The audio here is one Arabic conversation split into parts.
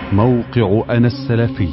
موقع أنا السلفي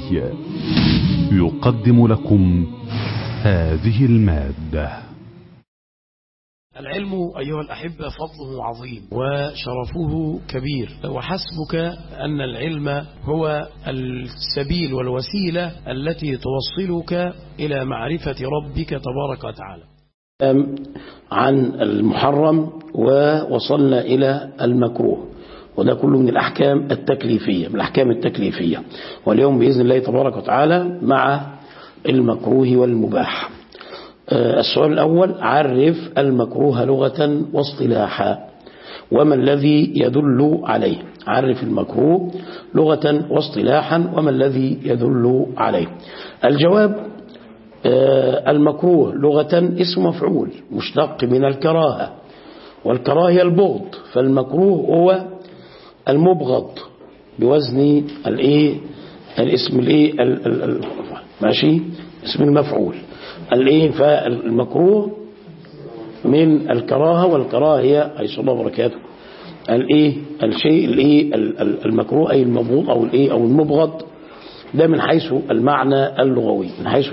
يقدم لكم هذه المادة. العلم أيها الأحبة فضله عظيم وشرفه كبير، وحسبك أن العلم هو السبيل والوسيلة التي توصلك إلى معرفة ربك تبارك وتعالى. عن المحرم ووصلنا إلى المكروه، وده كله من الأحكام التكليفية، من الأحكام التكليفية. واليوم بإذن الله تبارك وتعالى مع المكروه والمباح. السؤال الأول: عرف المكروه لغة واصطلاحا وما الذي يدل عليه. عرف المكروه لغة واصطلاحا وما الذي يدل عليه. الجواب: المكروه لغة اسم مفعول مشتق من الكراهة، والكراهة البغض، فالمكروه هو المبغض بوزن الاسم ماشي، اسم المفعول فالمكروه من الكراهة، والكراهة هي حيث الله وبركاته الشيء المكروه أي المبغوض أو المبغض، ده من حيث المعنى اللغوي،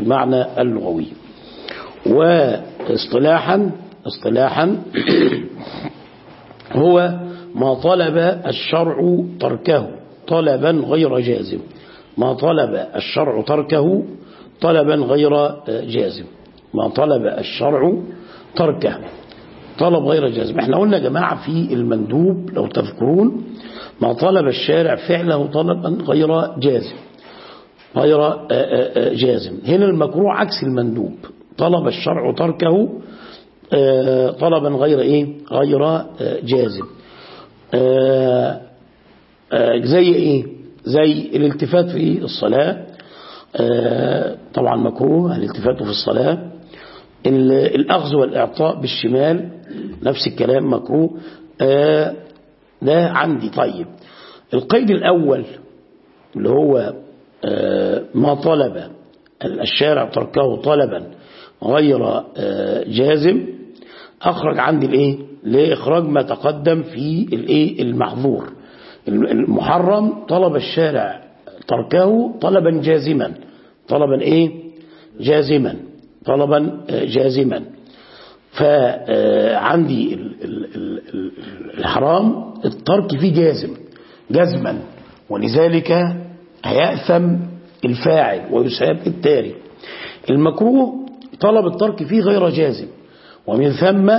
واصطلاحا هو ما طلب الشرع تركه طلبا غير جازم. ما طلب الشرع تركه طلبا غير جازم. ما طلب الشرع تركه طلب غير جازم. احنا قلنا يا جماعة في المندوب لو تذكرون ما طلب الشارع فعله طلبا غير جازم. هنا المكروه عكس المندوب، طلب الشرع تركه طلبا غير جازم. زي زي الالتفات في الصلاة، طبعا مكروه الالتفات في الصلاة. الأخذ والإعطاء بالشمال نفس الكلام مكروه. ده عندي. طيب، القيد الأول اللي هو ما طلب الشارع تركه طلبا غير جازم، أخرج عندي لإخراج ما تقدم في المحظور. المحرم طلب الشارع تركه طلبا جازما. فعندي الحرام الترك فيه جزما، ولذلك هيأثم الفاعل ويساب التارك. المكروه طلب الترك فيه غير جازم، ومن ثم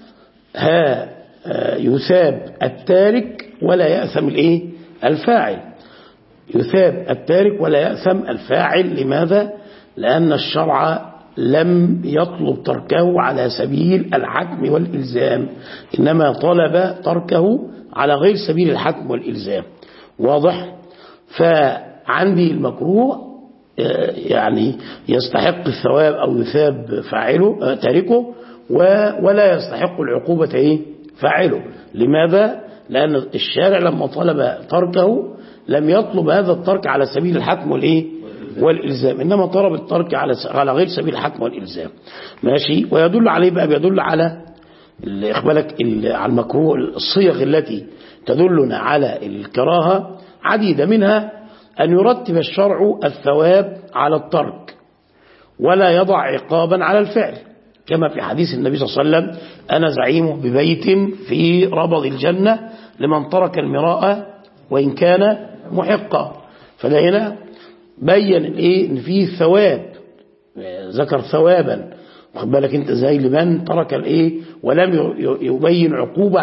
يثاب التارك ولا يأثم الفاعل. يثاب التارك ولا يأثم الفاعل. لماذا؟ لأن الشرع لم يطلب تركه على سبيل الحتم والإلزام، إنما طلب تركه على غير سبيل الحتم والإلزام. واضح؟ فعندي المكروه يعني يستحق الثواب أو يثاب فاعله تاركه، ولا يستحق العقوبة فاعله. لماذا؟ لأن الشارع لما طلب تركه لم يطلب هذا الترك على سبيل الحتم والإلزام، إنما طلب الترك على غير سبيل الحتم والإلزام. ماشي. ويدل عليه بقى، بيدل على إخبالك على المكروه. الصيغ التي تدلنا على الكراهة عديدة، منها أن يرتب الشرع الثواب على الترك ولا يضع عقابا على الفعل، كما في حديث النبي صلى الله عليه وسلم: أنا زعيم ببيت في ربض الجنة لمن ترك المراء وإن كان محقا. فده هنا بين إن فيه ثواب، ذكر ثوابا، واخد بالك انت ازاي، لمن ترك ولم يبين عقوبة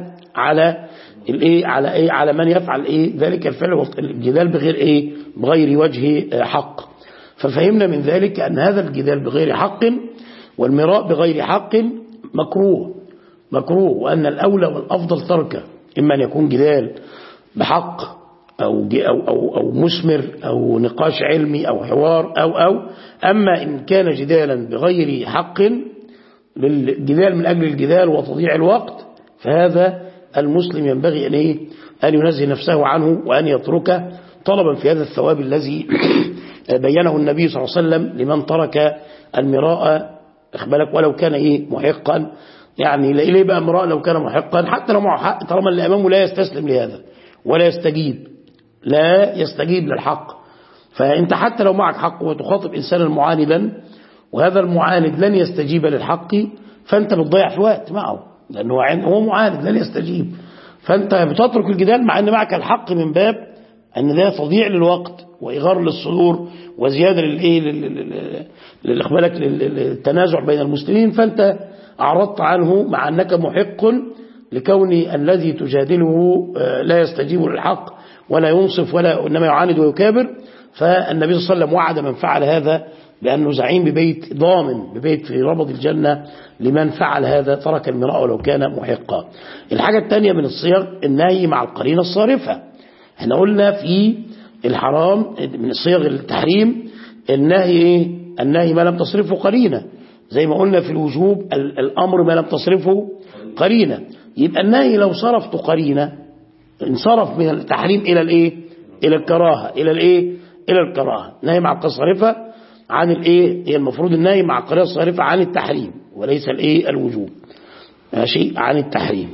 على من يفعل ذلك الفعل والجدال بغير وجه حق. ففهمنا من ذلك أن هذا الجدال بغير حق والمراء بغير حق مكروه، وأن الأولى والأفضل تركه، إما أن يكون جدال بحق أو مثمر أو نقاش علمي أو حوار أما إن كان جدالا بغير حق، للجدال من أجل الجدال وتضييع الوقت، فهذا المسلم ينبغي أن ينزه نفسه عنه وأن يتركه طلبا في هذا الثواب الذي بينه النبي صلى الله عليه وسلم لمن ترك المراء، أخبرك، ولو كان محقا. يعني ليه بقى مراء لو كان محقا؟ حتى لو معه حق، طالما اللي أمامه لا يستسلم لهذا ولا يستجيب لا يستجيب للحق. فأنت حتى لو معك حق وتخاطب إنسانا معاندا وهذا المعاند لن يستجيب للحق، فأنت بتضيع في وقت معه، لأنه هو معاند لن يستجيب، فأنت بتترك الجدال مع أن معك الحق من باب أن ده تضييع للوقت وإغار للصدور وزيادة للتنازع بين المسلمين. فأنت أعرضت عنه مع أنك محق لكون الذي تجادله لا يستجيب للحق ولا ينصف ولا إنما يعاند ويكابر. فالنبي صلى الله عليه وسلم وعد من فعل هذا بأنه زعيم ببيت ضامن ببيت في ربض الجنة لمن فعل هذا ترك المراء ولو كان محقا. الحاجة الثانية من الصيغ النهي مع القرينة الصارفة. احنا قلنا في الحرام من صيغ التحريم النهي النهي ما لم تصرفه قرينة، زي ما قلنا في الوجوب الأمر ما لم تصرفه قرينة. يبقى النهي لو صرفت قرينة انصرف من التحريم إلى الإيه؟ إلى الكراهة. إلى الإيه؟ إلى الكراهة. نهي مع الصارفة عن الإيه؟ هي المفروض النهي مع القرينة الصارفة عن التحريم وليس الإيه؟ الوجوب. ماشي، عن التحريم.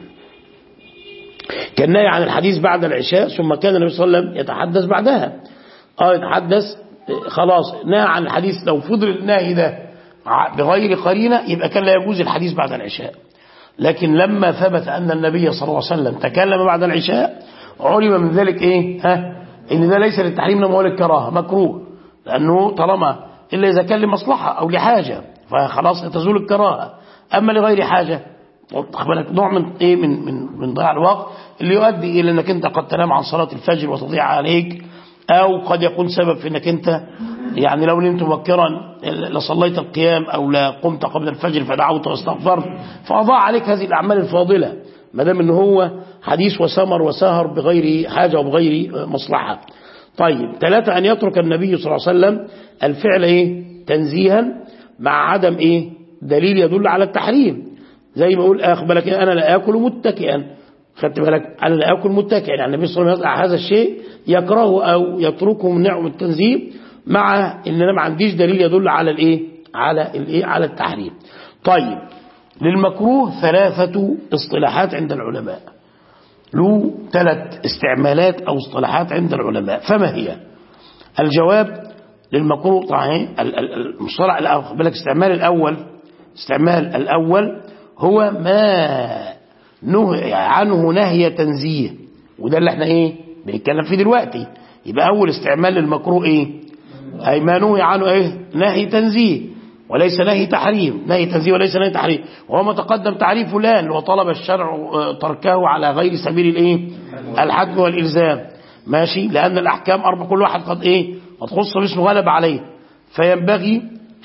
كان نهي عن الحديث بعد العشاء ثم كان النبي صلى الله عليه وسلم يتحدث بعدها. يتحدث خلاص نهى عن الحديث. لو فضل النهي ده بغير قرينة يبقى كان لا يجوز الحديث بعد العشاء، لكن لما ثبت أن النبي صلى الله عليه وسلم تكلم بعد العشاء علم من ذلك إيه؟ إن ده ليس للتحريم إنما هو للكراهة مكروه، لأنه طالما إلا إذا كان لمصلحة أو لحاجة فخلاص تزول الكراهة. أما لغير حاجة نوع من إيه؟ من ضياع الوقت اللي يؤدي إلى أنك أنت قد تنام عن صلاة الفجر وتضيع عليك، أو قد يكون سبب في أنك أنت يعني لو نمت مبكرا لصليت القيام أو لا قمت قبل الفجر فدعوت واستغفرت فأضاع عليك هذه الأعمال الفاضلة، ما دام أنه هو حديث وسمر وسهر بغير حاجة وبغير مصلحة. طيب 3 أن يترك النبي صلى الله عليه وسلم الفعل إيه؟ تنزيها مع عدم إيه؟ دليل يدل على التحريم، زي ما أقول أخبرك أنا لا أكل متكئا، خدت بالك أنا لا أكل متكئا، يعني النبي صلى الله عليه وسلم هذا الشيء يكرهه أو يتركه من نوع التنزيه مع إن أنا ما عنديش دليل يدل على الإيه؟ على الإيه؟ على التحريم. طيب للمكروه 3 اصطلاحات عند العلماء، له 3 استعمالات أو اصطلاحات عند العلماء، فما هي؟ الجواب للمكروه طبعا المصطلح الأول بالك استعمال الأول هو ما نهي عنه نهي تنزيه، وده اللي احنا ايه بنتكلم فيه دلوقتي. يبقى أول استعمال للمكروه ايه؟ أي ما نهي عنه ايه؟ نهي تنزيه وليس نهي تحريم، نهي تنزيه وليس نهي تحريم، وهو ما تقدم تعريفه الآن وطلب الشرع تركه على غير سبيل الايه؟ الحتم والإلزام. ماشي، لأن الأحكام 4 كل واحد قد ايه؟ قد خص باسمه غلب عليه، فينبغي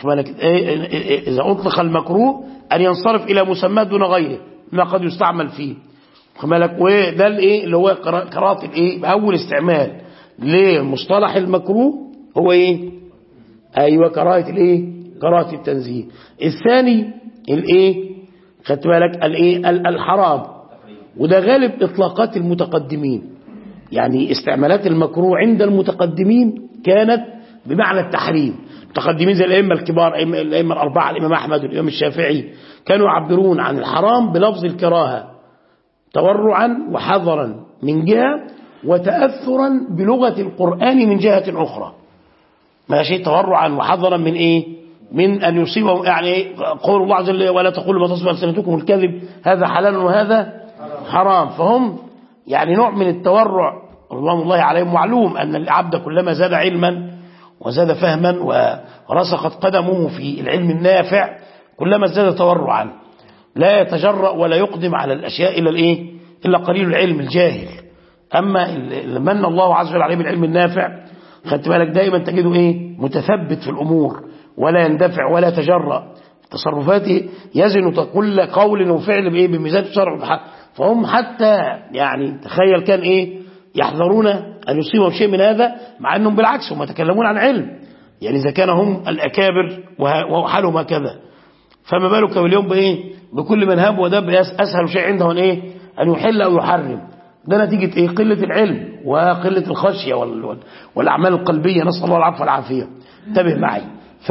إذا أطلق المكروه أن ينصرف إلى مسمى دون غيره ما قد يستعمل فيه. وده الايه اللي هو كراهة الايه؟ أول استعمال لمصطلح المكروه هو ايه؟ أيوة كراهة الايه؟ كراهة التنزيه. الثاني الايه؟ خدت بالك الايه؟ الحرام، وده غالب إطلاقات المتقدمين، يعني استعمالات المكروه عند المتقدمين كانت بمعنى التحريم. متقدمين زي الأئمة الكبار، الأئمة الأربعة، الإمام أحمد والإمام الشافعي، كانوا يعبرون عن الحرام بلفظ الكراهة تورعا وحذرا من جهة وتأثرا بلغة القرآن من جهة أخرى. ماشي، تورعا وحذرا من إيه؟ من أن يصيبهم، يعني قول الله عز وجل ولا تقولوا ما تصف ألسنتكم الكذب هذا حلال وهذا حرام، فهم يعني نوع من التورع رضوان الله عليهم. معلوم أن العبد كلما زاد علما وزاد فهما ورسخت قدمه في العلم النافع كلما زاد تورعا، لا يتجرأ ولا يقدم على الأشياء إلا الإيه؟ إلا قليل العلم الجاهل. أما من الله عز وجل عليه بالعلم النافع خدت بالك دائما تجده إيه؟ متثبت في الأمور ولا يندفع ولا يتجرأ، تصرفاته يزن كل قول وفعل بإيه؟ بميزان الشرع. فهم حتى يعني تخيل كان إيه؟ يحذرون أن يصيبهم شيء من هذا، مع أنهم بالعكس هم يتكلمون عن علم، يعني إذا كان هم الأكابر وحالهم هكذا فما بالك باليوم بإيه؟ بكل من هاب ودب أسهل شيء عندهم إيه؟ أن يحل أو يحرم. ده نتيجة إيه؟ قلة العلم وقلة الخشية والأعمال القلبية، نسأل الله العفو والعافية. انتبه معي.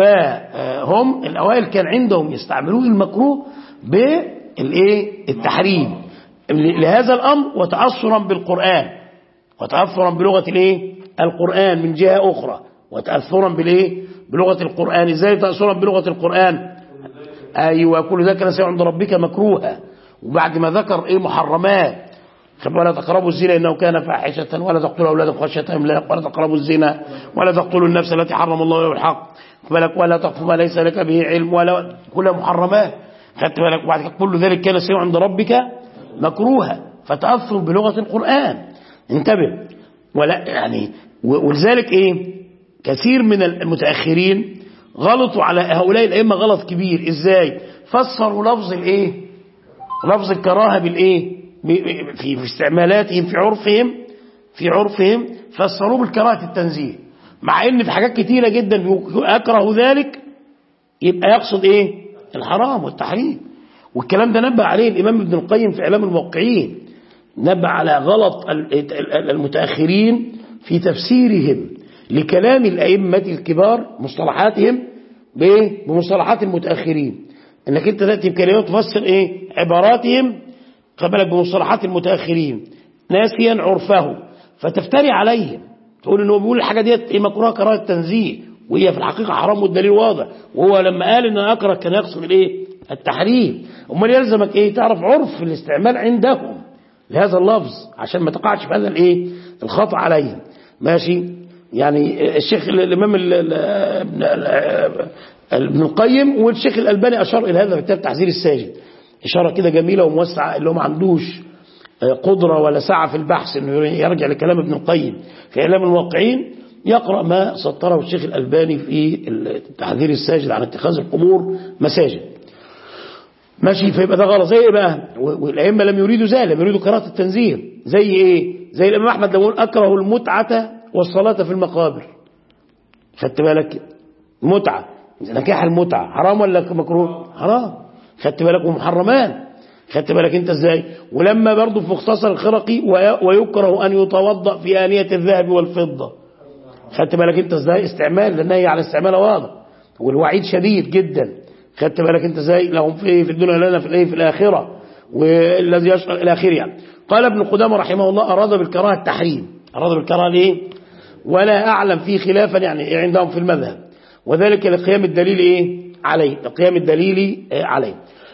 فهم الأوائل كان عندهم يستعملون المكروه بالإيه؟ التحريم لهذا الأمر وتأثرا بالقرآن، وتأثرا بلغة الايه القرآن من جهة أخرى، وتأثرا بالايه بلغة القرآن. ازاي تأثرا بلغة القرآن؟ ايوه كل ذلك كان سيء عند ربك مكروها. وبعد ما ذكر ايه محرمات، ولا تقربوا الزنا انه كان فاحشة، ولا تقتلوا اولادكم خشية املاق، ولا تقربوا الزنا، ولا تقتلوا النفس التي حرم الله الا بالحق، بالك ولا تقف ما ليس لك به علم، ولا كلها محرمات. خدت بالك؟ وبعد كل ذلك كان سيء عند ربك مكروها. فتأثر بلغة القرآن، انتبه. ولا يعني ولذلك ايه كثير من المتأخرين غلطوا على هؤلاء الأئمة غلط كبير. ازاي؟ فسروا لفظ الايه لفظ الكراهة بالايه في استعمالاتهم في عرفهم فسروه بالكراهة التنزيه، مع ان في حاجات كتيرة جدا اكره ذلك يبقى يقصد ايه الحرام والتحريم. والكلام ده نبه عليه الامام ابن القيم في اعلام الموقعين، نبه على غلط المتأخرين في تفسيرهم لكلام الأئمة الكبار مصطلحاتهم بمصطلحات المتأخرين. انك انت تأتي بكلمات تفسر ايه عباراتهم قبلك بمصطلحات المتأخرين ناسيا عرفه، فتفتري عليهم تقول انه بيقول الحاجة ديت ايه مكروه كراهة تنزيه، وهي في الحقيقة حرام والدليل واضح. وهو لما قال ان انا اكره كان يقصد الايه التحريم. امال يلزمك ايه تعرف عرف الاستعمال عندهم لهذا اللفظ عشان ما تقعش في هذا الايه الخطأ عليهم. ماشي؟ يعني الشيخ الامام ابن القيم والشيخ الألباني اشار الى هذا في كتاب تحذير الساجد اشاره كده جميله وموسعه، اللي هو ما عندوش قدره ولا سعه في البحث انه يرجع لكلام ابن القيم في اعلام الموقعين، يقرا ما سطره الشيخ الألباني في تحذير الساجد عن اتخاذ القبور مساجد. ماشي؟ فيبقى ده غلط. زي ايه بقى؟ والائمه لم يريدوا ذلك، لم يريدوا كراهه التنزيه. زي ايه؟ زي الامام احمد لما يقول اكره المتعه والصلاه في المقابر. خدت بالك؟ متعه نكاح المتعه حرام ولا مكروه؟ حرام. خدت بالك؟ ومحرمان. خدت بالك انت ازاي؟ ولما برضه في مختصر الخرقي ويكره ان يتوضا في انيه الذهب والفضه. خدت بالك انت ازاي؟ استعمال، لان هي على استعمال واضح والوعيد شديد جدا. خدت بالك انت ازاي؟ لهم في الدنيا لنا في الاخره والذي يشرع الى اخره. يعني قال ابن قدامه رحمه الله اراد بالكراهه التحريم. اراد بالكراهه ليه؟ ولا اعلم فيه خلافا يعني عندهم في المذهب، وذلك لقيام الدليل ايه عليه، لقيام الدليل عليه.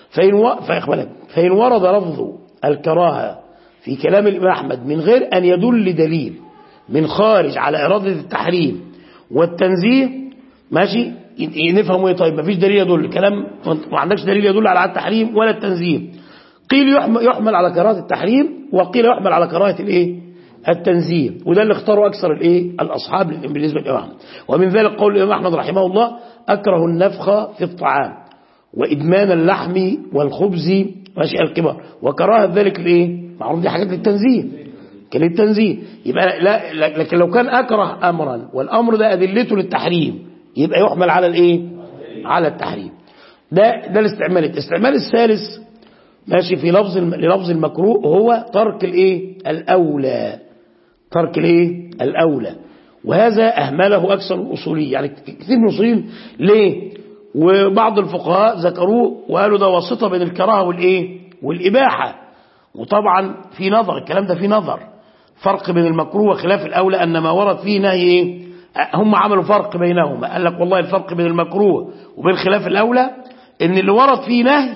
فإن ورد لفظ الكراهه في كلام الامام احمد من غير ان يدل دليل من خارج على اراده التحريم والتنزيه، ماشي نفهم ايه؟ طيب ما فيش دليل يدل، كلام ما عندكش دليل يدل على التحريم ولا التنزيه، قيل يحمل على كراهه التحريم وقيل يحمل على كراهه الايه التنزيه. وده اللي اختاروا اكثر الايه الاصحاب بالنسبه للامام احمد. ومن ذلك قول الامام احمد رحمه الله اكره النفخ في الطعام وادمان اللحم والخبز ماشي الكبار، وكراهه ذلك الايه معروف دي حاجات للتنزيه كالتنزيه. يبقى لا لكن لو كان اكره امرا والامر ده ادلته للتحريم يبقى يحمل على الايه على التحريم. ده الاستعمال الثالث ماشي في لفظ المكروه هو ترك الايه الاولى، ترك الايه الاولى. وهذا اهمله اكثر الاصوليين، يعني كثير من الاصوليين ليه، وبعض الفقهاء ذكروه وقالوا ده واسطه بين الكراهه والايه والاباحه. وطبعا في نظر الكلام ده، في نظر فرق بين المكروه وخلاف الاولى ان ما ورد فيه نهي ايه، هم عملوا فرق بينهما. قال لك والله الفرق بين المكروه وبين خلاف الاولى ان اللي ورد فيه نهي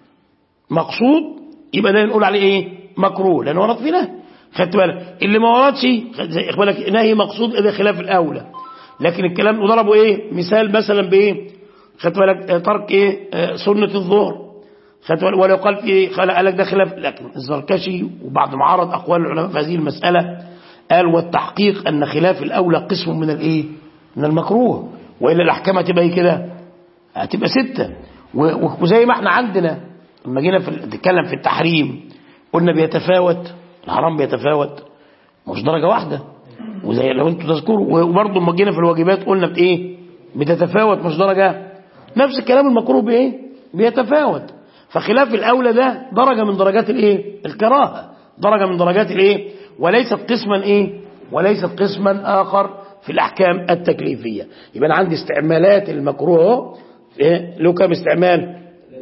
مقصود يبقى ده نقول عليه ايه مكروه لان ورد فيه نهي. خدت بالك؟ اللي ما وردش خد بالك نهي مقصود ده خلاف الاولى. لكن الكلام وضربوا ايه مثال مثلا بايه، خدت بالك ترك ايه سنه الظهر، خدت بالك ولو قال في قال لك ده خلاف. لكن الزركشي وبعد ما عرض اقوال العلماء في هذه المساله قال والتحقيق ان خلاف الاولى قسم من الايه من المكروه، والا الاحكام هتبقى ايه كده هتبقى 6. وزي ما احنا عندنا لما جينا نتكلم في التحريم قلنا بيتفاوت الحرام، بيتفاوت مش درجه واحده، وزي لو انتم تذكروا. وبرضه لما جينا في الواجبات قلنا بايه بتتفاوت مش درجه. نفس الكلام المكروه بايه بيتفاوت. فخلاف الاولى ده درجه من درجات الايه الكراهه، درجه من درجات الايه، وليست قسما ايه وليست قسما اخر في الاحكام التكليفيه. يبقى انا عندي استعمالات المكروه إيه؟ له كم استعمال؟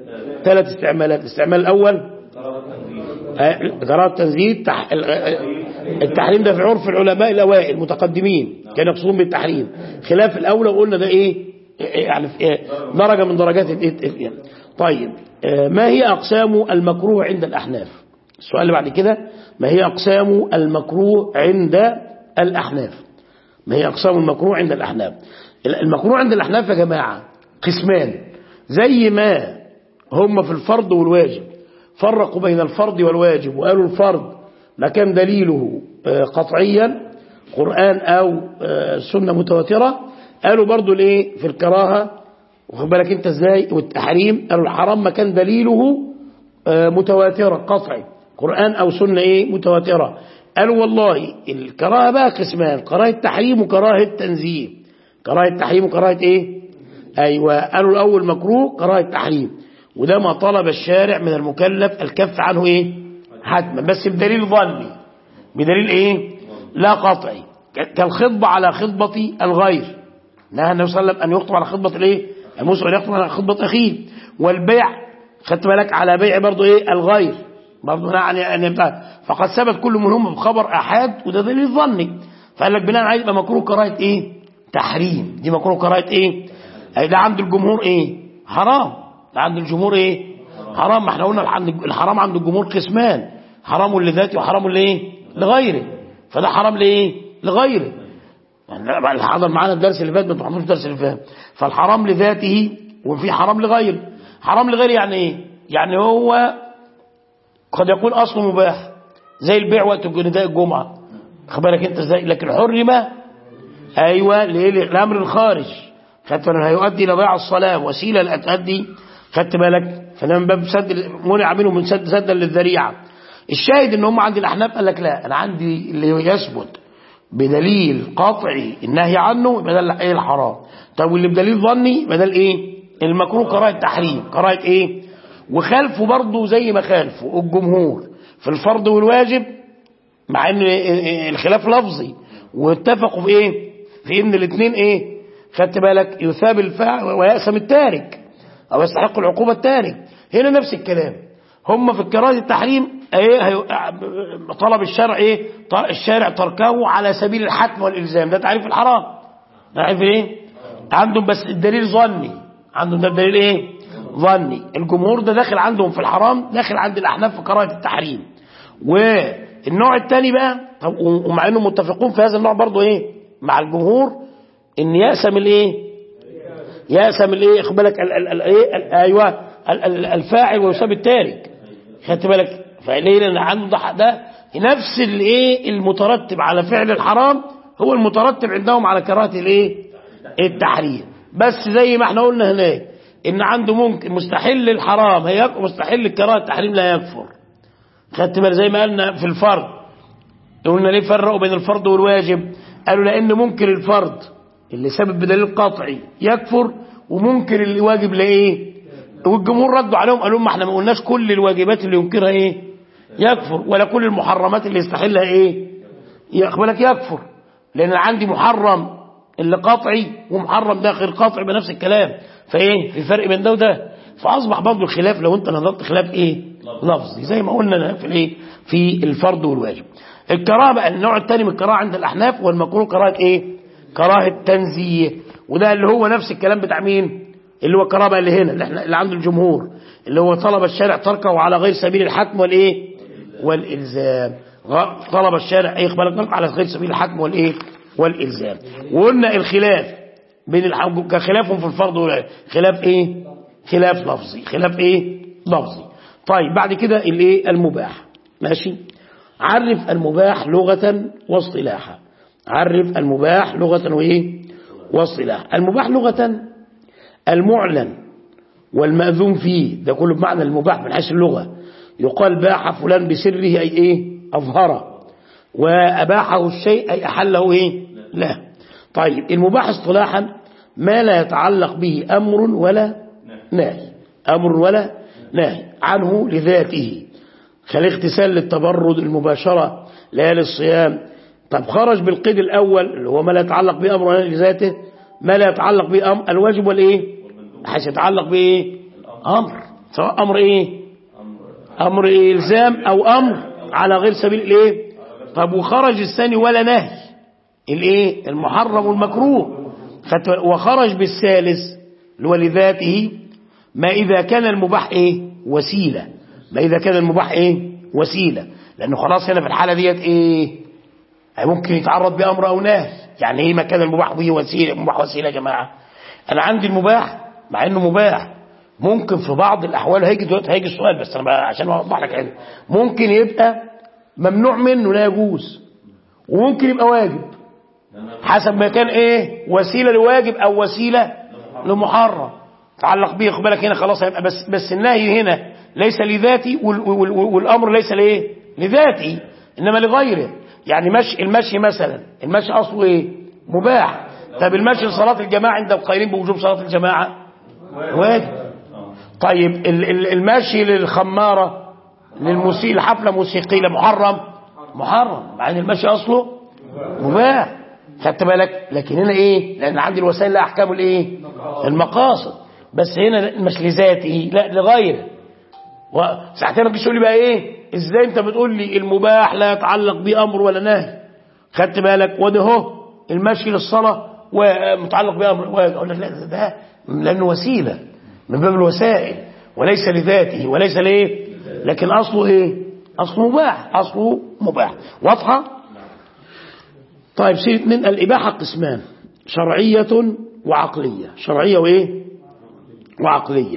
3 استعمالات. الاستعمال الاول كراهه التنزيه التحريم ده في عرف العلماء الأوائل المتقدمين كان يقصدون بالتحريم، خلاف الأولى وقلنا ده إيه يعني درجة من درجات يعني. طيب ما هي أقسام المكروه عند الأحناف؟ السؤال اللي بعد كده ما هي أقسام المكروه عند الأحناف؟ ما هي أقسام المكروه عند الأحناف؟ المكروه عند الأحناف يا جماعة قسمان، زي ما هم في الفرض والواجب فرقوا بين الفرض والواجب وقالوا الفرض ما كان دليله قطعيا قرآن أو سنة متواترة، قالوا برضو الايه في الكراهة واخد بالك انت ازاي والتحريم قالوا الحرام ما كان دليله متواترة قطعي قرآن أو سنة ايه متواترة. قالوا والله الكراهة بقى قسمان، كراهة تحريم وكراهة تنزيه. كراهة تحريم وكراهة ايه ايوه، قالوا الاول مكروه كراهة تحريم، وده ما طلب الشارع من المكلف الكف عنه ايه حتما، بس بدليل ظني، بدليل ايه لا قطعي، كالخطبة على خطبة الغير، نهى النبي صلى الله عليه وسلم ان يخطب على خطبة الايه المسلم يخطب على خطبة اخيه، والبيع خدت بالك على بيع برضه ايه الغير برضه يعني يبقى فقد ثبت كل منهم بخبر احاد وده دليل ظني، فقال لك بناء عليه يبقى مكروه كراهة ايه تحريم، دي مكروه كراهة ايه ده عند الجمهور ايه حرام، ده عند الجمهور ايه حرام. ما احنا قلنا الحرام عند الجمهور قسمان، حرام لذاته وحرام لايه لغيره، فده حرام لايه لغيره يعني اللي حضر معانا الدرس اللي فات ما تحضروش الدرس اللي فات، فالحرام لذاته وفي حرام لغيره. حرام لغيره يعني ايه؟ يعني هو قد يكون اصله مباح زي البيع وقت نداء الجمعه خد بالك انت ازاي، لكن حرم ايوه لامر الخارج خدت بالك هيؤدي الى ضياع الصلاه وسيله لتؤدي خدت بالك، فده من باب سد منع منه من سدا للذريعه. الشاهد ان هم عند الاحناف قال لك لا انا عندي اللي يثبت بدليل قاطعي النهي عنه يبقى ده ايه الحرام، طب واللي بدليل ظني يبقى ده الايه المكروه كراهه تحريم كراهه ايه. وخالفوا برضه زي ما خالفوا الجمهور في الفرض والواجب مع ان الخلاف لفظي، واتفقوا في ايه في ان الاثنين ايه خدت بالك يثاب الفاعل ويأثم التارك او يستحق العقوبه التارك. هنا نفس الكلام، هم في كراهه التحريم ايه طلب الشرع ايه الشارع تركه على سبيل الحتم والالزام، ده تعريف الحرام تعريف ايه عندهم، بس الدليل ظني عندهم، ده الدليل ايه ظني. الجمهور ده داخل عندهم في الحرام، داخل عند الاحناف في كراهه التحريم. والنوع الثاني بقى طب ومع انهم متفقون في هذا النوع برضه ايه مع الجمهور ان يأسم الايه يأسم الايه خد بالك ايوه الفاعل ويثاب التارك خدت بالك، فليه لان عنده ده نفس الايه المترتب على فعل الحرام هو المترتب عندهم على كراهه الايه التحريم. بس زي ما احنا قلنا هناك ان عنده ممكن مستحل الحرام هيكفر، مستحل الكراهه التحريم لا يكفر خدت بالك، زي ما قلنا في الفرض قلنا ليه فرقوا بين الفرض والواجب، قالوا لان ممكن الفرض اللي سبب بدليل قاطعي يكفر وممكن الواجب لايه، والجمهور ردوا عليهم قالوا ما احنا ما قلناش كل الواجبات اللي ينكرها ايه يكفر ولا كل المحرمات اللي يستحلها ايه يقبلك يكفر، لان عندي محرم اللي قاطعي ومحرم داخل قاطعي بنفس الكلام، فايه في فرق بين ده وده، فاصبح برضه الخلاف لو انت نظرت خلاف ايه لفظي زي ما قلنا في الايه في الفرض والواجب. الكراهه بقى النوع الثاني من الكراهه عند الاحناف والمكروه كراهه ايه كراهه تنزيه، وده اللي هو نفس الكلام بتاع مين اللي هو الكراهه اللي هنا اللي احنا اللي عند الجمهور اللي هو طلب الشارع تركه على غير سبيل الحتم والايه والالزام، طلب الشارع ايه يقبل الترك على غير سبيل الحتم والايه والالزام. وقلنا الخلاف بين كخلافهم في الفرض والواجب خلاف ايه خلاف لفظي، خلاف ايه لفظي. طيب بعد كده الايه المباح ماشي، عرف المباح لغة واصطلاحا، عرف المباح لغة وايه واصطلاحا. المباح لغة المعلن والمأذون فيه، ده كله بمعنى المباح من حيث اللغة، يقال باح فلان بسره أي إيه أظهره، وأباحه الشيء أي أحله إيه لا. طيب المباح اصطلاحا ما لا يتعلق به أمر ولا نهي، أمر ولا نهي عنه لذاته، كالاغتسال للتبرد المباشرة ليالي الصيام. طب خرج بالقيد الأول اللي هو ما لا يتعلق به أمر ولا نهي لذاته، ما لا يتعلق به الواجب والإيه حيث يتعلق به أمر، سواء أمر إيه أمر إلزام أو أمر على غير سبيل الإيه طب وخرج الثاني ولا نهي الايه المحرم والمكروه، وخرج بالثالث اللي هو لذاته ما إذا كان المباح ايه وسيلة، ما إذا كان المباح ايه وسيلة، لأنه خلاص هنا في الحالة ديت ايه ممكن يتعرض بأمر أو نهي. يعني ايه ما كان المباح به وسيلة؟ مباح وسيلة يا جماعة، أنا عندي المباح مع إنه مباح ممكن في بعض الأحوال، هيجي دلوقتي هيجي السؤال بس أنا عشان أوضح لك هنا، ممكن يبقى ممنوع منه لا يجوز، وممكن يبقى واجب حسب ما كان ايه وسيلة لواجب أو وسيلة لمحرم تعلق به. خد بالك هنا خلاص هيبقى بس النهي هنا ليس لذاتي والأمر ليس لإيه لذاتي إنما لغيره. يعني المشي مثلا، المشي أصله ايه مباح، طب المشي لصلاة الجماعة عند القائلين بوجوب صلاة الجماعة واجب. طيب المشي للخمارة للموسيقى لحفلة موسيقية محرم مع ان المشي اصله مباح، خدت بالك؟ لكن هنا ايه لان عندي الوسائل لها احكام الايه المقاصد، بس هنا مش لذاته لا لغيره. وساعتين ما تجيش تقول لي بقى ايه ازاي انت بتقول لي المباح لا يتعلق به امر ولا نهي، خدت بالك؟ وده هو المشي للصلاة ومتعلق بأمر، اقول لك لا ده لانه وسيلة من باب الوسائل وليس لذاته وليس ليه، لكن اصله ايه اصله مباح. واضحة؟ طيب سيرة من الإباحة قسمان شرعية وعقلية، شرعية وايه وعقلية.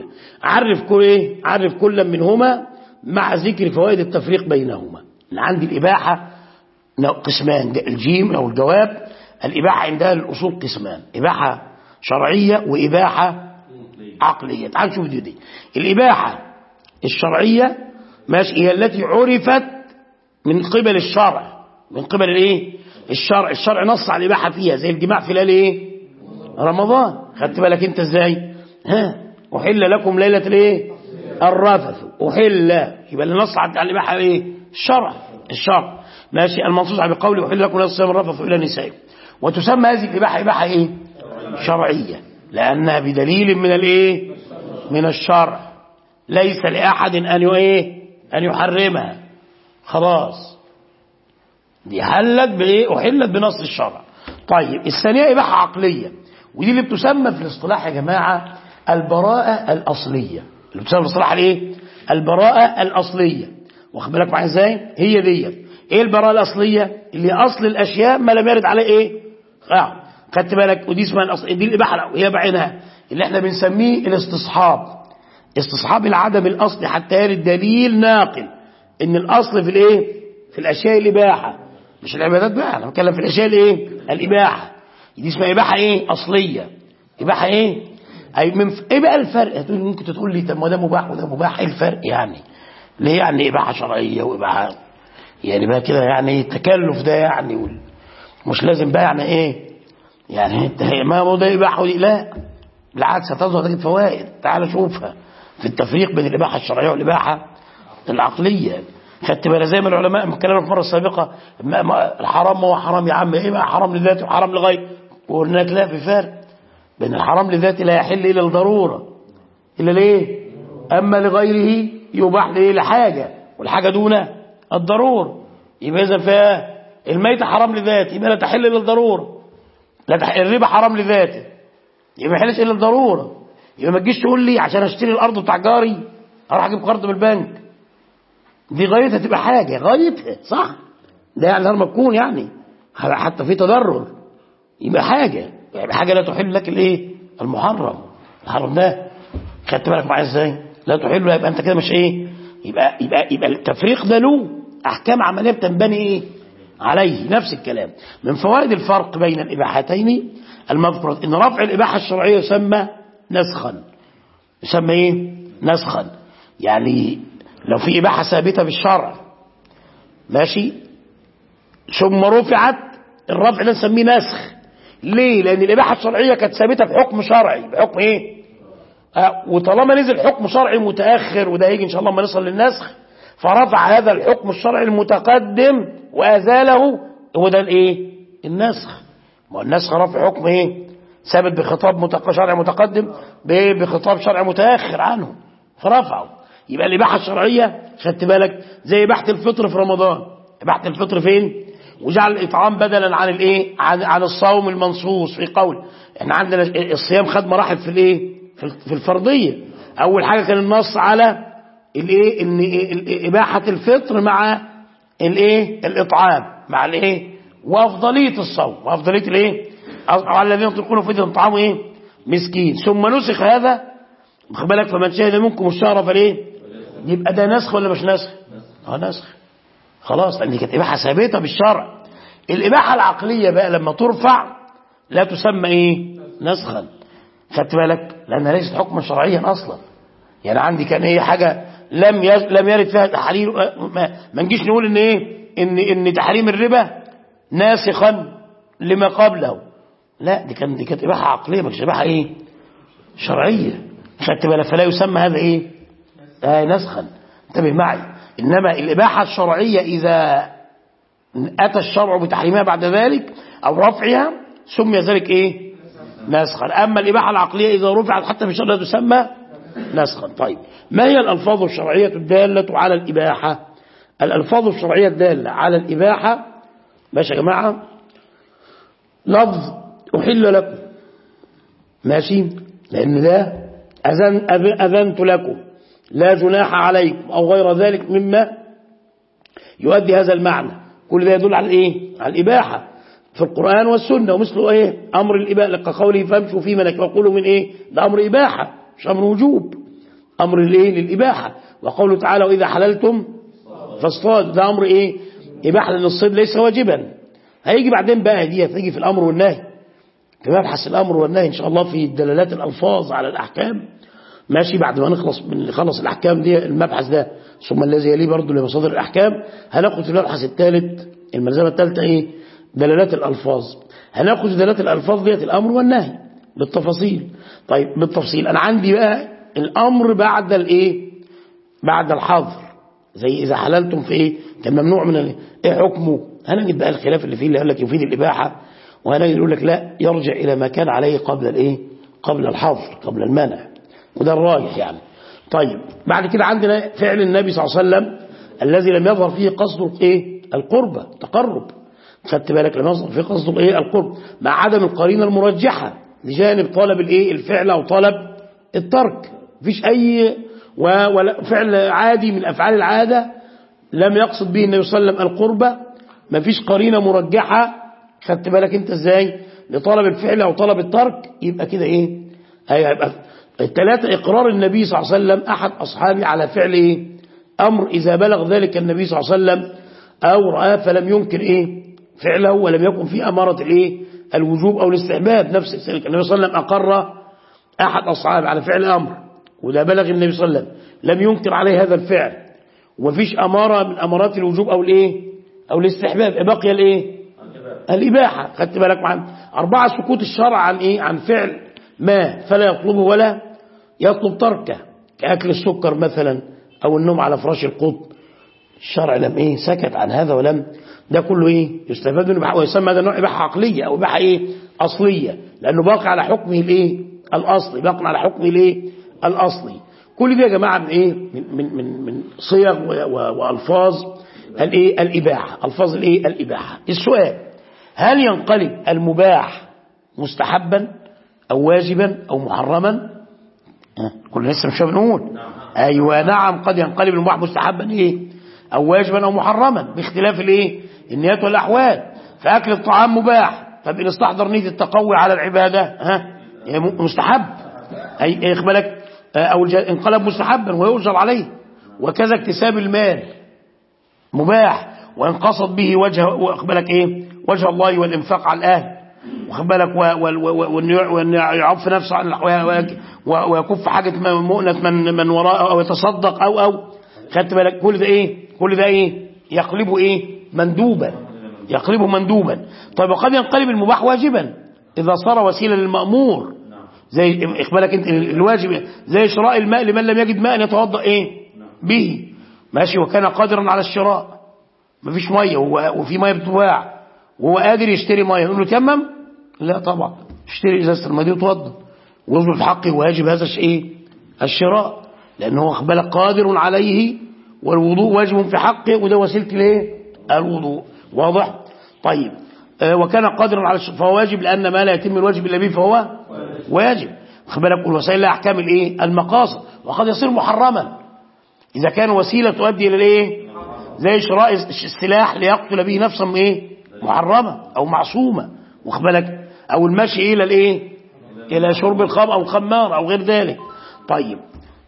عرف كل منهما مع ذكر فوائد التفريق بينهما. عندي الإباحة قسمان، الجيم أو الجواب، الإباحة عندها الأصول قسمان، إباحة شرعية وإباحة عقلية. تعال نشوف دي. الإباحة الشرعية ماشي هي التي عرفت من قبل الشرع، من قبل الايه الشرع نص على الإباحة فيها، زي الجماع في ليلة ايه رمضان، خدت بالك انت ازاي؟ أحل لكم ليلة الايه الرفث، أحل يبقى اللي نص على الإباحة ايه الشرع ماشي، المنصوص على بقوله أحل لكم ليلة الصيام الرفث إلى نسائكم. وتسمى هذه الإباحة إباحة ايه شرعية لأنها بدليل من الايه من الشرع، ليس لأحد أن يحرمها، خلاص دي حلت بإيه أحلت بنص الشرع. طيب الثانية إباحة عقلية، ودي اللي بتسمى في الاصطلاح يا جماعة البراءة الأصلية، اللي بتسمى في الاصطلاح الايه البراءة الأصلية. واخد بالك معايا ازاي؟ هي دي ايه البراءة الأصلية اللي أصل الأشياء ما لم يرد عليه ايه خدت بالك؟ ودي اسمها دي الإباحة، وهي بعينها اللي احنا بنسميه استصحاب العدم الأصلي حتى يرد دليل ناقل ان الأصل في الايه في الأشياء الإباحة، مش العبادات بقى، انا بتكلم في الأشياء الايه الإباحة. دي اسمها إباحة ايه أصلية. إباحة ايه ايه بقى الفرق؟ ممكن تقول لي طب ما ده مباح وده مباح، ايه الفرق يعني؟ ليه يعني إباحة شرعية وإباحة يعني بقى كده يعني التكلف ده يعني مش لازم بقى يعني ايه يعني ما هو ده إباحة ودي لا، بالعكس هتظهر تجد فوائد. تعال شوفها في التفريق بين الإباحة الشرعية والإباحة العقلية. خدت بالك زي ما العلماء اتكلموا في المرة السابقة الحرام ما هو حرام يا عم، ايه بقى حرام لذاته وحرام لغيره؟ وقلنا لك لا، في فرق بين الحرام لذاته لا يحل إلا الضرورة إلا ليه، أما لغيره يباح ليه لحاجة والحاجة دون الضرورة. يبقى إذا فيها الميتة حرام لذاته يبقى لا تحل إلا الضرورة، الربا حرام لذاته يبقى ما يحلش إلا الضرورة. يبقى ما تجيش تقول لي عشان اشتري الأرض بتاع جاري أروح أجيب قرض من البنك، دي غايتها تبقى حاجة غايتها صح، ده يعني لما تكون يعني حتى في تضرر يبقى حاجة، يعني حاجة لا تحل لك الايه المحرم. الحرام ده خدت بالك معايا ازاي؟ لا تحله، يبقى انت كده مش ايه، يبقى التفريق ده له احكام عمليه بتنبني ايه عليه. نفس الكلام من فوائد الفرق بين الاباحتين المذكورة ان رفع الاباحه الشرعيه يسمى نسخا. يسمى ايه نسخا، يعني لو في اباحه ثابته بالشرع ماشي ثم رفعت، الرفع ده نسميه نسخ. ليه؟ لان الاباحه الشرعيه كانت ثابته بحكم شرعي، بحكم ايه وطالما نزل حكم شرعي متاخر، وده هيجي ان شاء الله لما نصل للنسخ، فرفع هذا الحكم الشرعي المتقدم وازاله، هو ده الايه النسخ. ما النسخ رفع حكم ايه ثابت بخطاب شرعي متقدم بخطاب شرعي متاخر عنه فرفعه. يبقى الاباحه الشرعيه خدت بالك زي اباحه الفطر في رمضان. اباحه الفطر فين وجعل الإطعام بدلا عن الايه عن الصوم المنصوص في قول. احنا عندنا الصيام خد مراحل في الايه في الفرضية. اول حاجة كان النص على الايه ان إباحة الفطر مع الايه الإطعام مع الايه وأفضلية الصوم وأفضلية الايه على الذين يطلقون فدية طعام ايه مسكين. ثم نسخ هذا واخد بالك فمن شهد منكم الشهر فليه يبقى ده نسخ ولا مش نسخ؟ نسخ خلاص لأن كانت إباحة ثابتة بالشرع. الإباحة العقلية بقى لما ترفع لا تسمى ايه نسخا. خدت بالك لأنها ليست حكما شرعيا أصلا. يعني عندي كان هي حاجة لم يرد فيها تحرير. ما نجيش نقول ان ايه ان تحريم الربا ناسخا لما قبله. لا دي كانت إباحة عقلية مش إباحة ايه شرعية. خدت بالك فلا يسمى هذا ايه نسخا. انتبه معي. إنما الإباحة الشرعية إذا أتى الشرع بتحريمها بعد ذلك أو رفعها سمي ذلك إيه نسخا. أما الإباحة العقلية إذا رفعت حتى في الشرع تسمى نسخا. طيب ما هي الألفاظ الشرعية الدالة على الإباحة؟ الألفاظ الشرعية الدالة على الإباحة ماشي يا جماعة. لفظ أحل لكم ماشي لأن ده أذنت لكم لا جناح عليكم أو غير ذلك مما يؤدي هذا المعنى. كل ده يدل على الايه على الإباحة في القرآن والسنة. ومثله ايه أمر الإباحة كقوله فامشوا في منك وقولوا من ايه ده أمر إباحة مش أمر وجوب أمر الايه للإباحة. وقوله تعالى وإذا حللتم فاصطادوا ده أمر ايه إباحة لأن الصيد ليس واجبا. هيجي بعدين بقى دي هتيجي في الأمر والنهي في مبحث الأمر والنهي إن شاء الله في دلالات الألفاظ على الأحكام ماشي. بعد ما نخلص الأحكام دي المبحث ده ثم الذي يليه برضه لمصادر الأحكام هناخد في المبحث الثالث الملزمة الثالثة ايه دلالات الألفاظ. هناخد دلالات الألفاظ ديت الأمر والنهي بالتفاصيل. طيب بالتفصيل أنا عندي بقى الأمر بعد الايه بعد الحظر زي إذا حللتم في ايه كان ممنوع من ايه حكمه. هنجد بقى الخلاف اللي فيه اللي قال لك يفيد الإباحة وهنجد يقول لك لا يرجع إلى ما كان عليه قبل الايه قبل الحظر قبل المنع وده الراجح يعني. طيب بعد كده عندنا فعل النبي صلى الله عليه وسلم الذي لم يظهر فيه قصد ايه القربة تقرب. خدت بالك لم يظهر فيه قصد ايه القرب مع عدم القرينة المرجحة لجانب طلب الايه الفعل او طلب الترك. مفيش اي ولا فعل عادي من افعال العادة لم يقصد به النبي صلى الله عليه وسلم القربة. مفيش قرينة مرجحة خدت بالك انت ازاي لطلب الفعل او طلب الترك. يبقى كده ايه هيبقى الثلاثة إقرار النبي صلى الله عليه وسلم أحد أصحابه على فعل إيه أمر إذا بلغ ذلك النبي صلى الله عليه وسلم أو رآه فلم ينكر إيه فعله ولم يكن في أمارة الإيه الوجوب أو الاستحباب. نفس النبي صلى الله عليه وسلم أقر أحد أصحابه على فعل أمر وإذا بلغ النبي صلى الله عليه وسلم لم ينكر عليه هذا الفعل ومفيش أمارة من أمارات الوجوب أو الإيه أو الاستحباب بقي الإيه الإباحة. خدت بالك معنا 4 سكوت الشرع عن إيه عن فعل ما فلا يطلبه ولا يطلب تركه كأكل السكر مثلا أو النوم على فراش القط. الشرع لم إيه سكت عن هذا ولم ده كله إيه يستفاد منه ويسمى هذا نوع إباحة عقلية أو إباحة إيه أصلية لأنه باقي على حكمه الإيه الأصلي باقي على حكمه الإيه الأصلي. كل ده يا جماعة من إيه من صيغ وألفاظ الإيه الإباحة ألفاظ الإيه الإباحة. السؤال هل ينقلب المباح مستحبا أو واجبا أو محرما؟ كل لسه مش بنقول أيوة نعم قد ينقلب المباح مستحبا إيه أو واجبا أو محرما باختلاف الإيه النيات والأحوال. فأكل الطعام مباح طب إن استحضر نية التقوي على العبادة مستحب أي إخبالك أو انقلب مستحبا ويؤجر عليه. وكذا اكتساب المال مباح وإن قصد به وإخبالك إيه وجه الله والإنفاق على الأهل واخد بالك وان يعف نفسه عن ويكف حاجة مؤنة من وراءه او يتصدق او خدت بالك كل ده ايه يقلبه ايه مندوبا يقلبه مندوبا. طيب وقد ينقلب المباح واجبا اذا صار وسيلة للمأمور زي اخبالك انت الواجب زي شراء الماء لمن لم يجد ماء يتوضأ ايه به ماشي وكان قادرا على الشراء مفيش مية وفي مية بتباع وهو قادر يشتري مية يقول له تمم لا طبعا اشتري ازازه الماء دي وتوضى ويظبط في حقه ويجب هذا ايه الشراء لانه هو بالك قادر عليه والوضوء واجب في حقه وده وسيله الايه الوضوء واضح. طيب وكان قادرا على فهو واجب، لأن ما لا يتم الواجب إلا به فهو واجب. خد بالك الوسائل لها أحكام الإيه؟ المقاصد، وقد يصير محرما إذا كان وسيلة تؤدي إلى الإيه؟ زي شراء السلاح ليقتل به نفسا إيه؟ محرمة أو معصومة، واخد بالك، أو المشي إلى الإيه؟ إلى شرب الخمر أو الخمار أو غير ذلك. طيب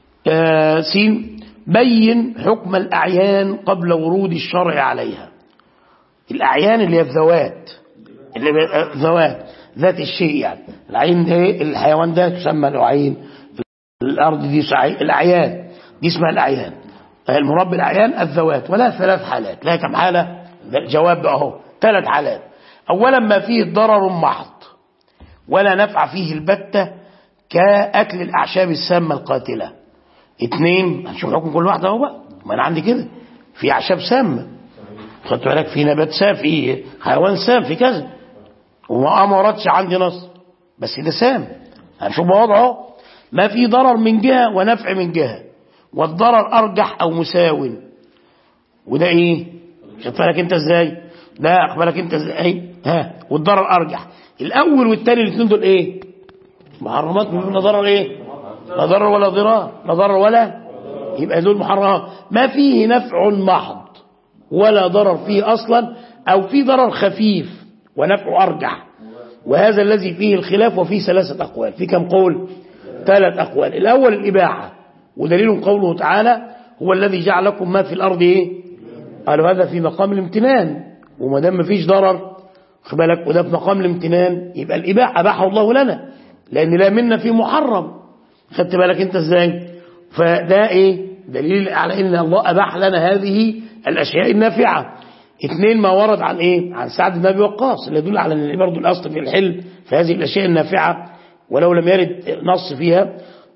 سين بين حكم الأعيان قبل ورود الشرع عليها. الأعيان اللي هي الذوات، اللي هي ذات الشيء، يعني العين ده الحيوان ده تسمى العين، الأرض دي الأعيان دي اسمها الأعيان. المراد بالأعيان الذوات، ولا 3 حالات. لها كم حالة؟ جواب أهو 3 حالات. أولا ما فيه ضرر محض ولا نفع فيه البتة كأكل الأعشاب السامة القاتلة. 2 هنشوف حكم كل واحدة اهو بقى، ما أنا عندي كده في أعشاب سامة، خدت بالك، في نبات سام، في حيوان سام، في كذا، وما وردش عندي نص، بس ده سام، هنشوف وضعه. ما في ضرر من جهة ونفع من جهة، والضرر أرجح أو مساو، وده إيه؟ خدت بالك أنت إزاي؟ ده أخبرك أنت إزاي؟ والضرر أرجح. الأول والثاني الاثنين دول إيه؟ محرمات، من ضرر إيه؟ لا ضرر ولا ضرار، لا ضرر ولا، يبقى دول محرمات. ما فيه نفع محض ولا ضرر فيه أصلا، أو فيه ضرر خفيف ونفع أرجح، وهذا الذي فيه الخلاف، وفيه 3 أقوال. في كم قول؟ 3 أقوال. الأول الإباحة، ودليل قوله تعالى هو الذي جعل لكم ما في الأرض إيه؟ قالوا هذا في مقام الامتنان، وما دام ما فيش ضرر خد بالك وده في مقام الامتنان، يبقى الإباحة أباحه الله لنا، لأن لا منا في محرم. خدت بالك أنت إزاي؟ فده إيه؟ دليل على أن الله أباح لنا هذه الأشياء النافعة. 2 ما ورد عن إيه؟ عن سعد بن أبي وقاص، اللي يدل على أن برضه الأصل في الحل في هذه الأشياء النافعة، ولو لم يرد نص فيها.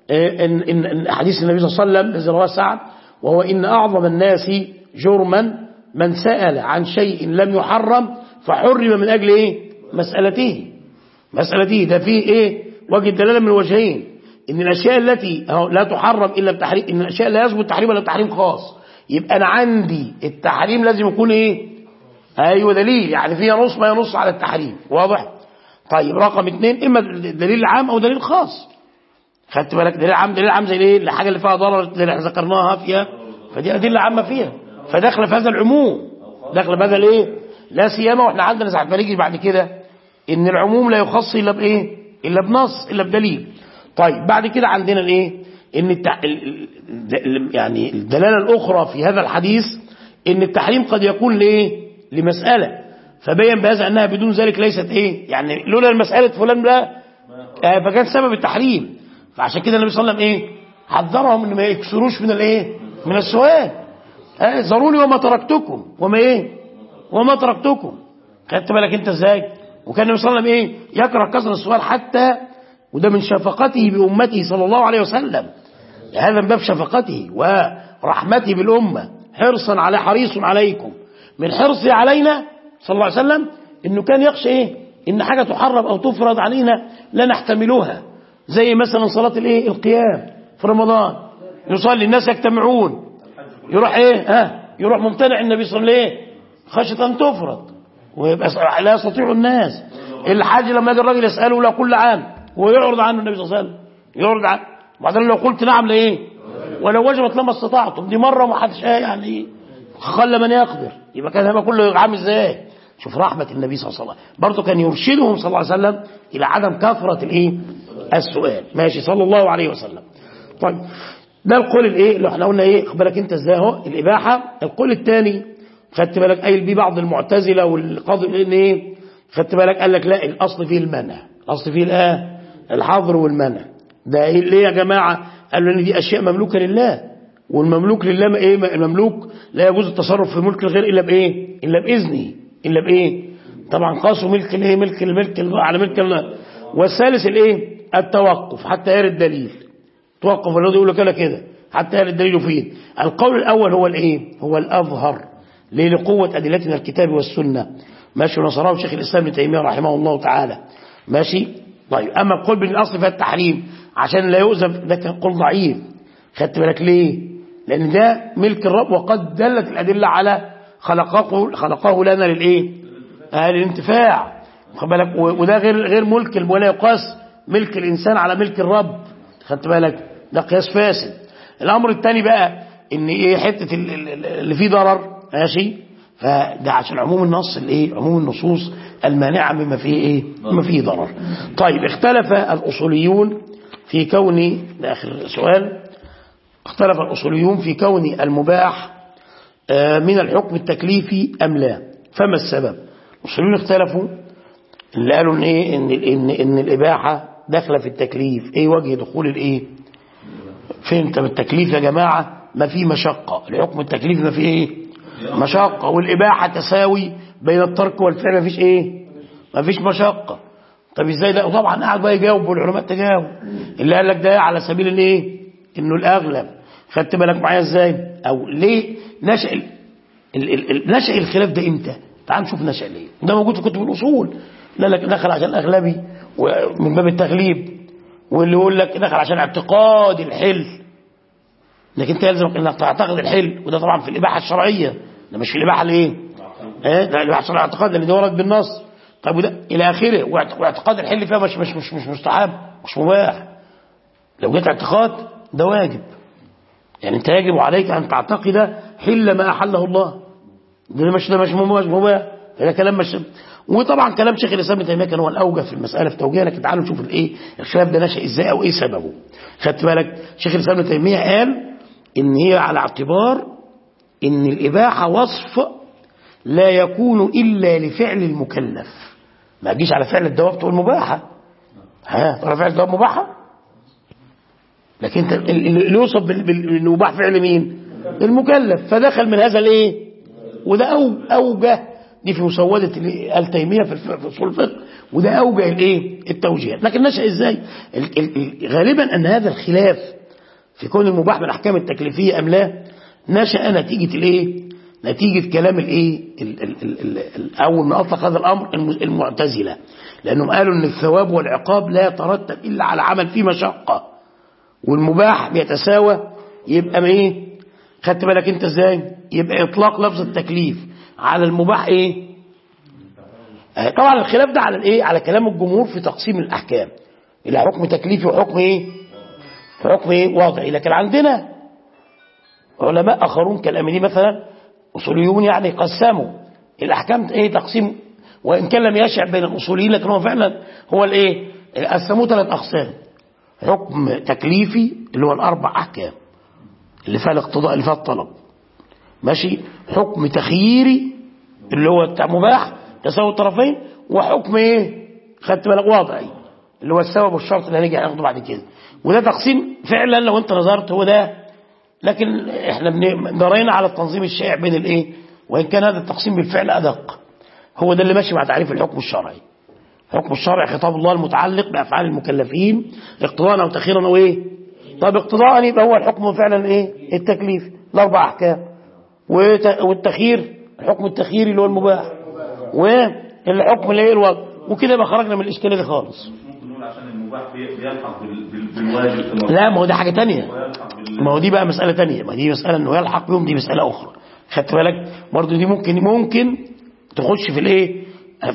إن حديث النبي صلى الله عليه وسلم الذي رواه سعد، وهو إن أعظم الناس جرما من سأل عن شيء لم يحرم فحرم من أجل إيه؟ مسألته ده فيه إيه؟ وجه الدلالة من وجهين، إن الأشياء التي لا تحرم إلا بتحريم، إن الأشياء لا يثبت تحريم إلا بتحريم خاص، يبقى أنا عندي التحريم لازم يكون إيه؟ أيوة دليل، يعني فيها نص ما ينص على التحريم، واضح؟ طيب رقم 2 إما دليل عام أو دليل خاص. خدت بالك؟ دليل عام زي ايه؟ الحاجه اللي فيها ضرر اللي احنا ذكرناها فيها، فدي ادله عامه فيها، فداخله في هذا العموم، داخله في هذا الايه؟ لا سيما واحنا عندنا ساعه ما نيجي بعد كده ان العموم لا يخص الا بايه؟ الا بنص، الا بدليل. طيب بعد كده عندنا الايه؟ ان يعني الدلاله الاخرى في هذا الحديث ان التحريم قد يكون لايه؟ لمساله، فبين بهذا انها بدون ذلك ليست ايه؟ يعني لولا المساله فلان لا فكان سبب التحريم. فعشان كده النبي صلى الله عليه وسلم ايه؟ حذرهم ان ما يكسروش من الايه؟ من السؤال. ذروني وما تركتكم، وما تركتكم. خدت بالك انت ازاي؟ وكان النبي صلى الله عليه وسلم ايه؟ يكره كثرة السؤال، حتى وده من شفقته بامته صلى الله عليه وسلم، هذا من باب شفقته ورحمته بالامه، حريص عليكم، من حرصه علينا صلى الله عليه وسلم انه كان يخشى ايه؟ ان حاجه تحرم او تفرض علينا لا نحتملوها، زي مثلا صلاة الايه؟ القيام في رمضان، يصلي الناس يجتمعون، يروح ايه؟ يروح ممتنع النبي صلى الله عليه وسلم خشية ان تفرض، ويبقى لا يستطيع الناس. الحاج لما يجي الراجل يسأله لا كل عام ويعرض عنه النبي صلى الله عليه وسلم، يعرض عنه، وبعدين لو قلت نعم لايه؟ ولو وجبت لما استطعتم، دي مرة ما حدش يعني خلى من يقدر، يبقى كان هيبقى كله عام ازاي؟ شوف رحمة النبي صلى الله عليه وسلم، برضه كان يرشدهم صلى الله عليه وسلم إلى عدم كثرة الايه؟ السؤال. ماشي صلى الله عليه وسلم. طيب ده القول الايه اللي احنا قلنا ايه؟ خد بالك انت ازاي اهو الاباحه. القول الثاني خدت بالك قايل بيه بعض المعتزله والقاضي ان ايه؟ خدت بالك قال لك لا، الاصل فيه المنع، الاصل فيه الحظر والمنع. ده ايه ليه يا جماعه؟ قالوا ان دي اشياء مملوكه لله، والمملوك لله ايه؟ المملوك لا يجوز التصرف في ملك الغير الا بايه؟ الا باذنه، الا بايه؟ طبعا قاسوا ملك الايه؟ ملك على ملك الله. والثالث الايه؟ التوقف حتى يرد دليل، توقف الرد يقول لك كده حتى يرد الدليل فيه. القول الاول هو الايه؟ هو الاظهر، ليه؟ لقوه ادلتنا الكتاب والسنه. ماشي، ونصره شيخ الاسلام ابن تيميه رحمه الله تعالى. ماشي. طيب اما القول بان الاصل فيها التحريم عشان لا يؤذف، ده كان قول ضعيف. خدت بالك ليه؟ لان ده ملك الرب، وقد دلت الادله على خلقه لنا للايه؟ الانتفاع، خد بالك، وده غير ملك، ولا يقاس ملك الإنسان على ملك الرب، خدت بالك، ده قياس فاسد. الأمر الثاني بقى إن إيه حتة اللي فيه ضرر، ماشي، فده عشان عموم النص الإيه، عموم النصوص المانعة مما فيه إيه، مما فيه ضرر. طيب اختلف الأصوليون في كون، ده آخر سؤال، اختلف الأصوليون في كون المباح من الحكم التكليفي أم لا، فما السبب؟ الأصوليون اختلفوا، اللي قالوا إن إيه، إن الإباحة داخله في التكليف. إيه وجه دخول الإيه؟ فهمت بالتكليف يا جماعة؟ ما في مشقة، الحكم التكليفي ما في إيه؟ مشقة، والإباحة تساوي بين الترك والفعل، ما فيش إيه؟ ما فيش مشقة. طب إزاي ده؟ وطبعا قاعد بقى يجاوب، والعلماء تجاوب، اللي قال لك ده على سبيل الإيه؟ إنه الأغلب. خدت بالك معايا إزاي؟ أو ليه نشأ الخلاف ده إمتى؟ تعال نشوف نشأ ليه. ده موجود في كتب الأصول، لا لك دخل عشان الأغلبي ومن باب التغليب، واللي يقول لك دخل عشان اعتقاد الحل، لكن انت يلزمك انك تعتقد الحل، وده طبعا في الإباحة الشرعية، ده مش في الإباحة الايه؟ ده الإباحة الشرعية اعتقاد، لأن ده ورد بالنص. طيب وده إلى آخره، واعتقاد الحل فيها مش مستحب، مش مباح. لو جيت اعتقاد ده واجب، يعني انت يجب عليك أن تعتقد حل ما أحله الله، ده مش مباح، ده كلام مش. وطبعا كلام شيخ الإسلام ابن تيمية كان هو الأوجه في المسألة في توجيهها، لكن تعالوا نشوف الايه الخلاف ده نشأ ازاي او ايه سببه. خدت بالك، شيخ الإسلام ابن تيمية قال ان هي على اعتبار ان الإباحة وصف لا يكون إلا لفعل المكلف، ما تجيش على فعل الدواب تقول مباحة، ترى فعل الدواب مباحة، لكن انت اللي يوصف بالمباح فعل مين؟ المكلف، فدخل من هذا الايه، وده اوجه دي في مسودة التيمية في اصول الفقه، وده اوجه الايه التوجيهات. لكن نشأ ازاي؟ غالبا ان هذا الخلاف في كون المباح من الاحكام التكليفية ام لا نشأ نتيجة الايه، نتيجة كلام الايه اول ما اطلق هذا الامر المعتزلة، لانهم قالوا ان الثواب والعقاب لا يترتب الا على عمل فيه مشقة، والمباح بيتساوى، يبقى ما ايه، خدت بالك انت ازاي؟ يبقى اطلاق لفظ التكليف على المباح ايه؟ طبعا الخلاف ده على الايه، على كلام الجمهور في تقسيم الاحكام الى حكم تكليفي وحكم ايه، حكم ايه وضعي. لكن عندنا علماء اخرون كالاميني مثلا، اصوليون يعني، قسموا الاحكام ايه تقسيم، وان كان لم يشع بين الاصوليين، لكن هو فعلا هو الايه، قسموه 3 اقسام: حكم تكليفي اللي هو الاربع احكام اللي فيها الاقتضاء اللي فيها الطلب، ماشي، حكم تخييري اللي هو بتاع مباح تساوي الطرفين، وحكم ايه، خدت بالك، وضعي اللي هو السبب والشرط اللي هنيجي هناخده بعد كده. وده تقسيم فعلا لو انت نظرت هو ده، لكن احنا درينا على التنظيم الشائع بين الايه، وان كان هذا التقسيم بالفعل ادق، هو ده اللي ماشي مع تعريف الحكم الشرعي. الحكم الشرعي خطاب الله المتعلق بافعال المكلفين اقتضاء او تخييرا او ايه. طب اقتضاء يبقى هو الحكم فعلا ايه، التكليف، الاربع احكام، والتخيير الحكم التخييري اللي هو المباح، والحكم اللي هي الوضع، وكده يبقى خرجنا من الاشكاليه دي خالص. ممكن نقول عشان المباح بيلحق بالواجب، لا ما هو دي حاجه ثانيه، ما هو دي بقى مساله ثانيه، ما دي مساله انه يلحق بهم، دي مساله اخرى، خدت بالك برضه، دي ممكن تخش في الايه،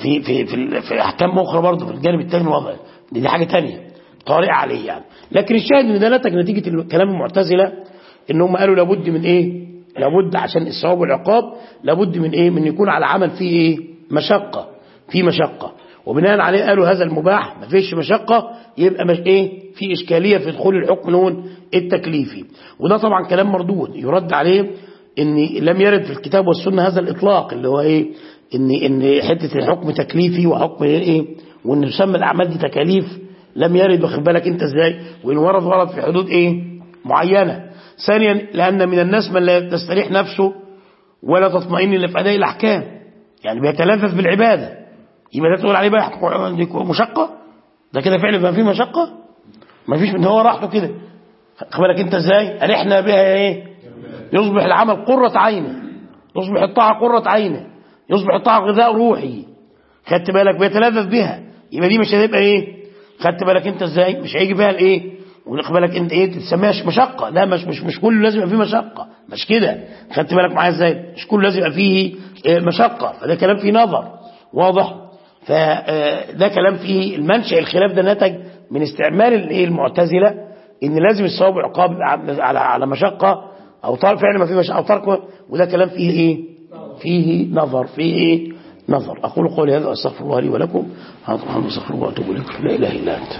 في احكام اخرى برضه في الجانب الثاني الوضعي، دي حاجه ثانيه طارئه عليه يعني. لكن الشاهد ان ده نتج نتيجه كلام المعتزله، ان هم قالوا لابد من ايه، لابد عشان الثواب والعقاب لابد من ايه، من يكون على عمل فيه ايه، مشقه، في مشقه، وبناء عليه قالوا هذا المباح ما فيش مشقه، يبقى مش ايه، في اشكاليه في دخول الحكم نون التكليفي. وده طبعا كلام مردود يرد عليه ان لم يرد في الكتاب والسنه هذا الاطلاق، اللي هو ايه، ان حته الحكم تكليفي وحكم ايه، وان يسمى الاعمال دي تكاليف، لم يرد، واخد بالك انت ازاي، وان ورد في حدود ايه معينه. ثانيا لان من الناس من لا تستريح نفسه ولا تطمئن الا في اداء الاحكام، يعني بيتلذذ بالعباده، يبقى ده تقول عليه بقى مشقه، ده كده فعلا ما فيه مشقه، ما فيش، من هو راحته كده، خد بالك انت ازاي، ارحنا بها ايه، يصبح العمل قرة عينه، يصبح الطاعه قرة عينه، يصبح الطاعه غذاء روحي، خدت بالك، بيتلذذ بها، يبقى دي مش هتبقى ايه، خدت بالك انت ازاي، مش هيجي بها الايه، واخد بالك انت ايه، تسميها مشقه، لا مش كله لازم يبقى فيه مشقه، مش كده، خدت بالك معايا ازاي، مش كله لازم يبقى فيه مشقه، فده كلام فيه نظر، واضح؟ فده كلام فيه المنشأ الخلاف ده نتج من استعمال المعتزلة ان لازم الثواب والعقاب على مشقة او ترك فعل ما فيه مشقة او ترك، وده كلام فيه ايه؟ فيه نظر، فيه ايه؟ نظر. اقول قولي هذا واستغفر الله لي ولكم. استغفر الله واتوب اليك. لا اله الا انت.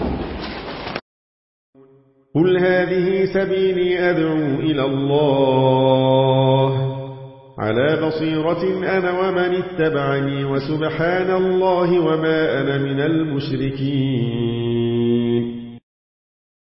قل هذه سبيلي أدعو إلى الله على بصيرة أنا ومن اتبعني وسبحان الله وما أنا من المشركين.